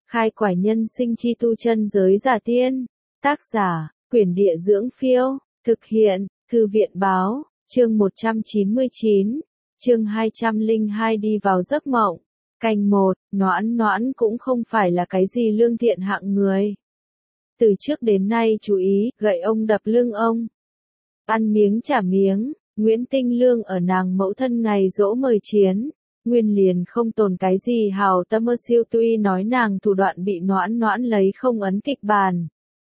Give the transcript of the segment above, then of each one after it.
Khai quải nhân sinh chi tu chân giới giả tiên. Tác giả, Quyển Địa Dưỡng Phiêu. Thực hiện, Thư viện Báo. Chương 199. Chương 202 đi vào giấc mộng. Canh 1, Noãn Noãn cũng không phải là cái gì lương thiện hạng người. Từ trước đến nay chú ý, gậy ông đập lưng ông. Ăn miếng trả miếng, Nguyễn Tinh Lương ở nàng mẫu thân ngày giỗ mời chiến. Nguyên liền không tồn cái gì hào tâm mơ siêu, tuy nói nàng thủ đoạn bị Noãn Noãn lấy không ấn kịch bản.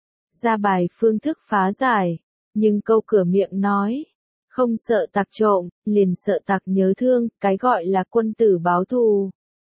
Ra bài phương thức phá giải, nhưng câu cửa miệng nói. Không sợ tặc trộm, liền sợ tặc nhớ thương, cái gọi là quân tử báo thù.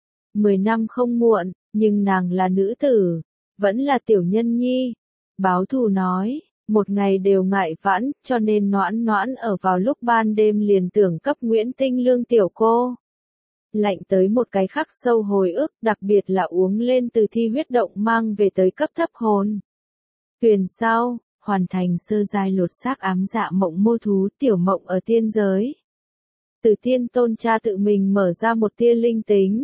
10 năm không muộn, nhưng nàng là nữ tử, vẫn là tiểu nhân nhi. Báo thù nói, một ngày đều ngại vãn, cho nên Noãn Noãn ở vào lúc ban đêm liền tưởng cấp Nguyễn Tinh Lương tiểu cô. Lạnh tới một cái khắc sâu hồi ức, đặc biệt là uống lên từ thi huyết động mang về tới cấp thấp hồn. Tuyền sau, hoàn thành sơ giai lột xác ám dạ mộng mô thú tiểu mộng ở tiên giới. Từ tiên tôn cha tự mình mở ra một tia linh tính.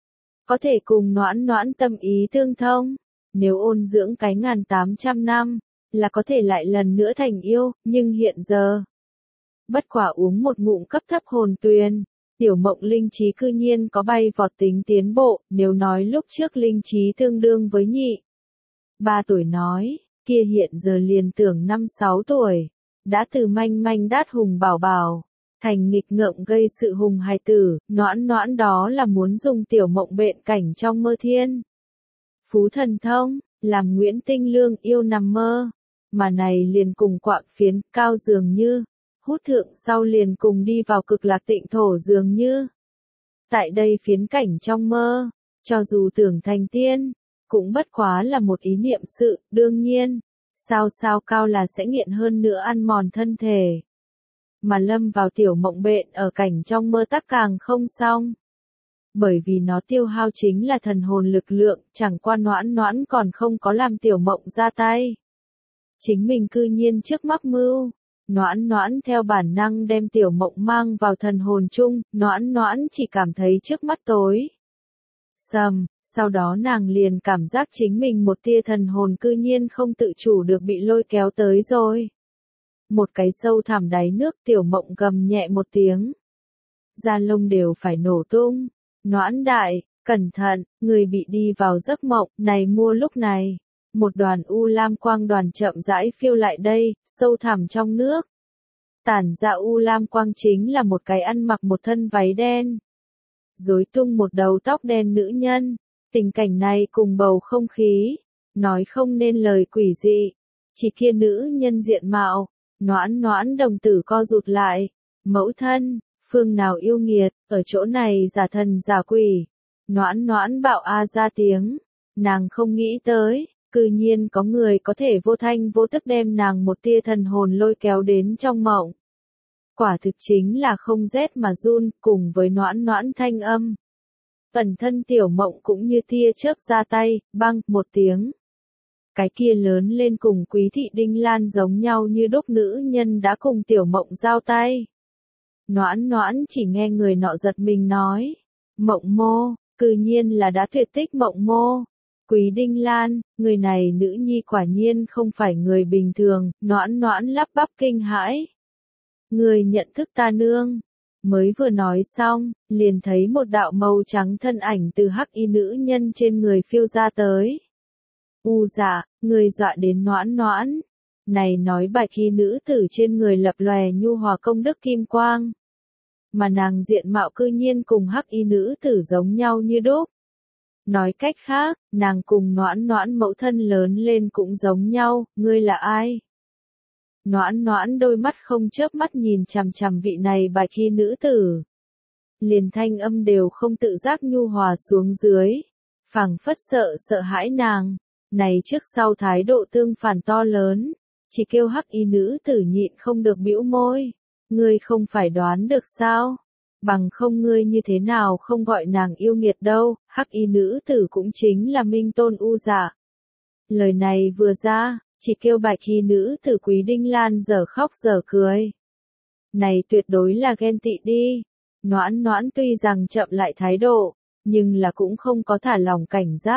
Có thể cùng Noãn Noãn tâm ý tương thông, nếu ôn dưỡng cái 1800 năm, là có thể lại lần nữa thành yêu, nhưng hiện giờ. Bất quả uống một ngụm cấp thấp hồn tuyền, tiểu mộng linh trí cư nhiên có bay vọt tính tiến bộ, nếu nói lúc trước linh trí tương đương với nhị. 3 tuổi nói, kia hiện giờ liền tưởng 5-6 tuổi, đã từ manh manh đát hùng bảo bảo, thành nghịch ngợm gây sự hùng hài tử, Noãn Noãn đó là muốn dùng tiểu mộng bện cảnh trong mơ thiên. Phú thần thông, làm Nguyễn Tinh Lương yêu nằm mơ, mà này liền cùng quạng phiến cao dường như, hút thượng sau liền cùng đi vào cực lạc tịnh thổ dường như. Tại đây phiến cảnh trong mơ, cho dù tưởng thành tiên, cũng bất quá là một ý niệm sự, đương nhiên, sao cao là sẽ nghiện hơn nữa ăn mòn thân thể. Mà lâm vào tiểu mộng bện ở cảnh trong mơ tắc càng không xong. Bởi vì nó tiêu hao chính là thần hồn lực lượng, chẳng qua Noãn Noãn còn không có làm tiểu mộng ra tay. Chính mình cư nhiên trước mắc mưu, Noãn Noãn theo bản năng đem tiểu mộng mang vào thần hồn chung, Noãn Noãn chỉ cảm thấy trước mắt tối sầm, sau đó nàng liền cảm giác chính mình một tia thần hồn cư nhiên không tự chủ được bị lôi kéo tới rồi. Một cái sâu thẳm đáy nước, tiểu mộng gầm nhẹ một tiếng. Da lông đều phải nổ tung. Noãn đại, cẩn thận, người bị đi vào giấc mộng, này mua lúc này. Một đoàn u lam quang đoàn chậm rãi phiêu lại đây, sâu thẳm trong nước. Tản ra u lam quang chính là một cái ăn mặc một thân váy đen. Rối tung một đầu tóc đen nữ nhân. Tình cảnh này cùng bầu không khí, nói không nên lời quỷ dị. Chỉ kia nữ nhân diện mạo, Noãn Noãn đồng tử co rụt lại. Mẫu thân, phương nào yêu nghiệt, ở chỗ này giả thần giả quỷ. Noãn Noãn bạo a ra tiếng, nàng không nghĩ tới, cư nhiên có người có thể vô thanh vô tức đem nàng một tia thần hồn lôi kéo đến trong mộng. Quả thực chính là không rét mà run, cùng với Noãn Noãn thanh âm. Ẩn thân tiểu mộng cũng như tia chớp ra tay, băng, một tiếng. Cái kia lớn lên cùng Quý thị Đinh Lan giống nhau như đúc nữ nhân đã cùng tiểu mộng giao tay. Noãn Noãn chỉ nghe người nọ giật mình nói. Mộng mô, cư nhiên là đã tuyệt tích mộng mô. Quý Đinh Lan, người này nữ nhi quả nhiên không phải người bình thường, Noãn Noãn lắp bắp kinh hãi. Người nhận thức ta nương. Mới vừa nói xong, liền thấy một đạo màu trắng thân ảnh từ hắc y nữ nhân trên người phiêu ra tới. Dạ, người dọa đến Noãn Noãn. Này nói bạch y nữ tử trên người lập lòe nhu hòa công đức kim quang. Mà nàng diện mạo cư nhiên cùng hắc y nữ tử giống nhau như đúc. Nói cách khác, nàng cùng Noãn Noãn mẫu thân lớn lên cũng giống nhau, ngươi là ai? Noãn Noãn đôi mắt không chớp mắt nhìn chằm chằm vị này bạch y nữ tử. Liền thanh âm đều không tự giác nhu hòa xuống dưới. Phảng phất sợ hãi nàng. Này trước sau thái độ tương phản to lớn. Chỉ kêu hắc y nữ tử nhịn không được bĩu môi. Ngươi không phải đoán được sao? Bằng không ngươi như thế nào không gọi nàng yêu nghiệt đâu, hắc y nữ tử cũng chính là Minh Tôn U Dạ. Lời này vừa ra, chỉ kêu bạch y nữ tử Quý Đinh Lan giờ khóc giờ cười. Này tuyệt đối là ghen tị đi. Noãn Noãn tuy rằng chậm lại thái độ, nhưng là cũng không có thả lỏng cảnh giác.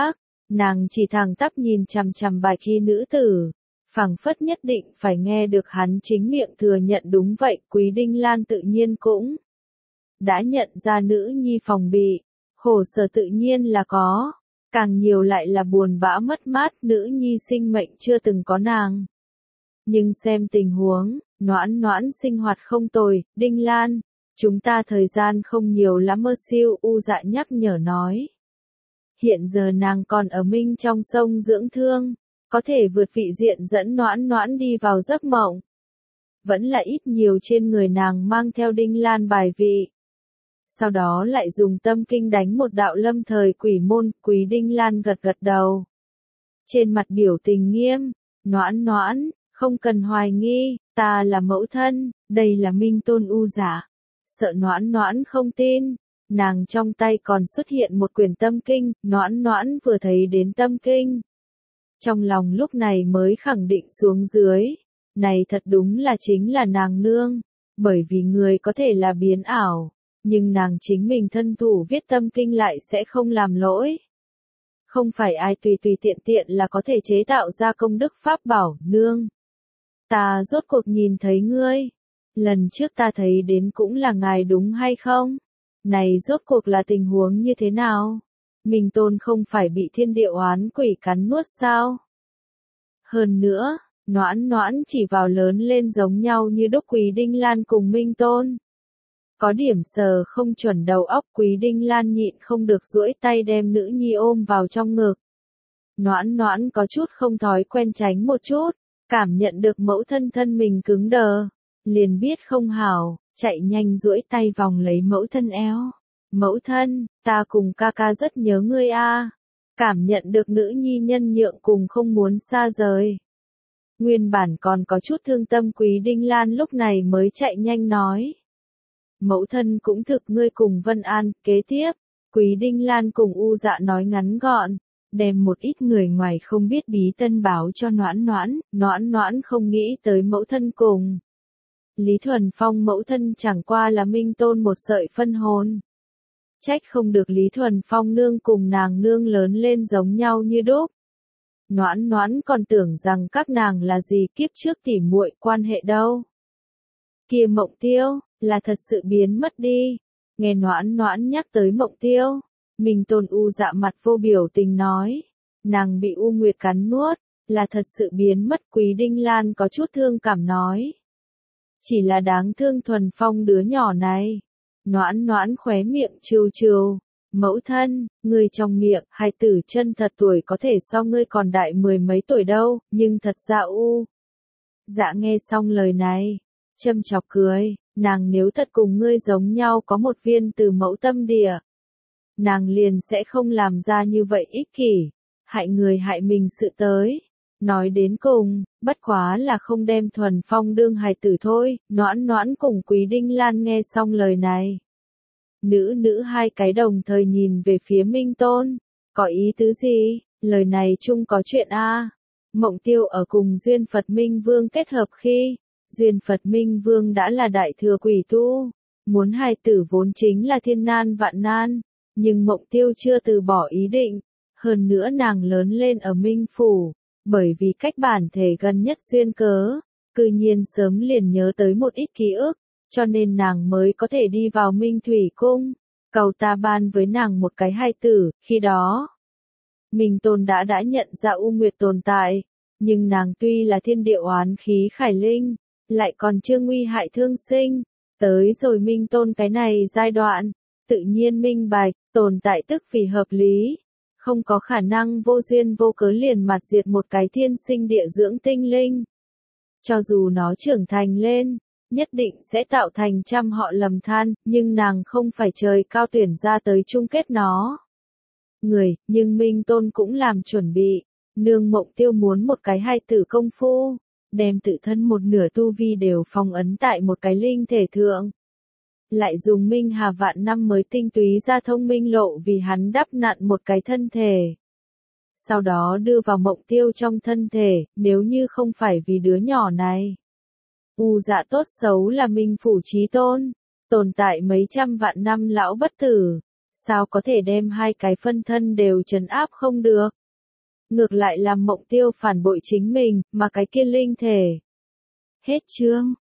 Nàng chỉ thẳng tắp nhìn chằm chằm Bạch Y nữ tử, phảng phất nhất định phải nghe được hắn chính miệng thừa nhận đúng vậy. Quý Đinh Lan tự nhiên cũng đã nhận ra nữ nhi phòng bị, khổ sở tự nhiên là có, càng nhiều lại là buồn bã mất mát. Nữ nhi sinh mệnh chưa từng có nàng, nhưng xem tình huống, Noãn Noãn sinh hoạt không tồi. Đinh Lan, chúng ta thời gian không nhiều lắm. Mơ Siêu U Dạ nhắc nhở nói. Hiện giờ nàng còn ở Minh trong sông dưỡng thương, có thể vượt vị diện dẫn Noãn Noãn đi vào giấc mộng. Vẫn là ít nhiều trên người nàng mang theo Đinh Lan bài vị. Sau đó lại dùng tâm kinh đánh một đạo lâm thời quỷ môn. Quý Đinh Lan gật gật đầu, trên mặt biểu tình nghiêm. Noãn Noãn, không cần hoài nghi, ta là mẫu thân, đây là Minh Tôn U Dạ. Sợ Noãn Noãn không tin, nàng trong tay còn xuất hiện một quyển tâm kinh. Noãn Noãn vừa thấy đến tâm kinh, trong lòng lúc này mới khẳng định xuống dưới, này thật đúng là chính là nàng nương, bởi vì người có thể là biến ảo, nhưng nàng chính mình thân thủ viết tâm kinh lại sẽ không làm lỗi. Không phải ai tùy tùy tiện tiện là có thể chế tạo ra công đức pháp bảo. Nương, ta rốt cuộc nhìn thấy ngươi, lần trước ta thấy đến cũng là ngài đúng hay không? Này rốt cuộc là tình huống như thế nào? Minh Tôn không phải bị thiên địa oán quỷ cắn nuốt sao? Hơn nữa, Noãn Noãn chỉ vào lớn lên giống nhau như đúc. Quý Đinh Lan cùng Minh Tôn có điểm sờ không chuẩn đầu óc. Quý Đinh Lan nhịn không được duỗi tay đem nữ nhi ôm vào trong ngực. Noãn Noãn có chút không thói quen tránh một chút, cảm nhận được mẫu thân thân mình cứng đờ, liền biết không hảo, chạy nhanh duỗi tay vòng lấy mẫu thân eo. Mẫu thân, ta cùng ca ca rất nhớ ngươi a. Cảm nhận được nữ nhi nhân nhượng cùng không muốn xa rời. Nguyên bản còn có chút thương tâm Quý Đinh Lan lúc này mới chạy nhanh nói. Mẫu thân cũng thực ngươi cùng Vân An. Kế tiếp, Quý Đinh Lan cùng U Dạ nói ngắn gọn, đem một ít người ngoài không biết bí tân báo cho Noãn Noãn. Noãn Noãn không nghĩ tới mẫu thân cùng Lý Thuần Phong mẫu thân chẳng qua là Minh Tôn một sợi phân hồn. Trách không được Lý Thuần Phong nương cùng nàng nương lớn lên giống nhau như đúc. Noãn Noãn còn tưởng rằng các nàng là gì kiếp trước tỉ muội quan hệ đâu. Kia Mộng Tiêu, là thật sự biến mất đi. Nghe Noãn Noãn nhắc tới Mộng Tiêu, Minh Tôn U Dạ mặt vô biểu tình nói. Nàng bị U Nguyệt cắn nuốt, là thật sự biến mất. Quý Đinh Lan có chút thương cảm nói. Chỉ là đáng thương Thuần Phong đứa nhỏ này. Noãn Noãn khóe miệng trêu trêu. Mẫu thân, ngươi trong miệng, hài tử chân thật tuổi có thể so ngươi còn đại 10 mấy tuổi đâu, nhưng thật ra U Dạ nghe xong lời này, châm chọc cười, nàng nếu thật cùng ngươi giống nhau có một viên từ mẫu tâm địa, nàng liền sẽ không làm ra như vậy ích kỷ, hại người hại mình sự tới. Nói đến cùng, bất quá là không đem Thuần Phong đương hài tử thôi. Noãn Noãn cùng Quý Đinh Lan nghe xong lời này, nữ hai cái đồng thời nhìn về phía Minh Tôn. Có ý tứ gì? Lời này chung có chuyện a. Mộng Tiêu ở cùng Duyên Phật Minh Vương kết hợp khi, Duyên Phật Minh Vương đã là đại thừa quỷ tu, muốn hài tử vốn chính là thiên nan vạn nan, nhưng Mộng Tiêu chưa từ bỏ ý định. Hơn nữa nàng lớn lên ở Minh Phủ, bởi vì cách bản thể gần nhất duyên cớ, cư nhiên sớm liền nhớ tới một ít ký ức, cho nên nàng mới có thể đi vào Minh Thủy Cung, cầu ta ban với nàng một cái hài tử. Khi đó, Minh Tôn đã nhận ra U Nguyệt tồn tại, nhưng nàng tuy là thiên địa oán khí khải linh, lại còn chưa nguy hại thương sinh. Tới rồi Minh Tôn cái này giai đoạn, tự nhiên minh bạch, tồn tại tức vì hợp lý, không có khả năng vô duyên vô cớ liền mặt diệt một cái thiên sinh địa dưỡng tinh linh. Cho dù nó trưởng thành lên, nhất định sẽ tạo thành trăm họ lầm than, nhưng nàng không phải trời cao tuyển ra tới chung kết nó. Người, nhưng Minh Tôn cũng làm chuẩn bị, nương Mộng Tiêu muốn một cái hài tử công phu, đem tự thân một nửa tu vi đều phong ấn tại một cái linh thể thượng. Lại dùng Minh Hà vạn năm mới tinh túy ra thông minh lộ vì hắn đắp nặn một cái thân thể. Sau đó đưa vào Mộng Tiêu trong thân thể, nếu như không phải vì đứa nhỏ này. U Dạ tốt xấu là Minh Phủ chí tôn, tồn tại mấy trăm vạn năm lão bất tử, sao có thể đem hai cái phân thân đều trấn áp không được. ngược lại làm Mộng Tiêu phản bội chính mình, mà cái kia linh thể. Hết chương.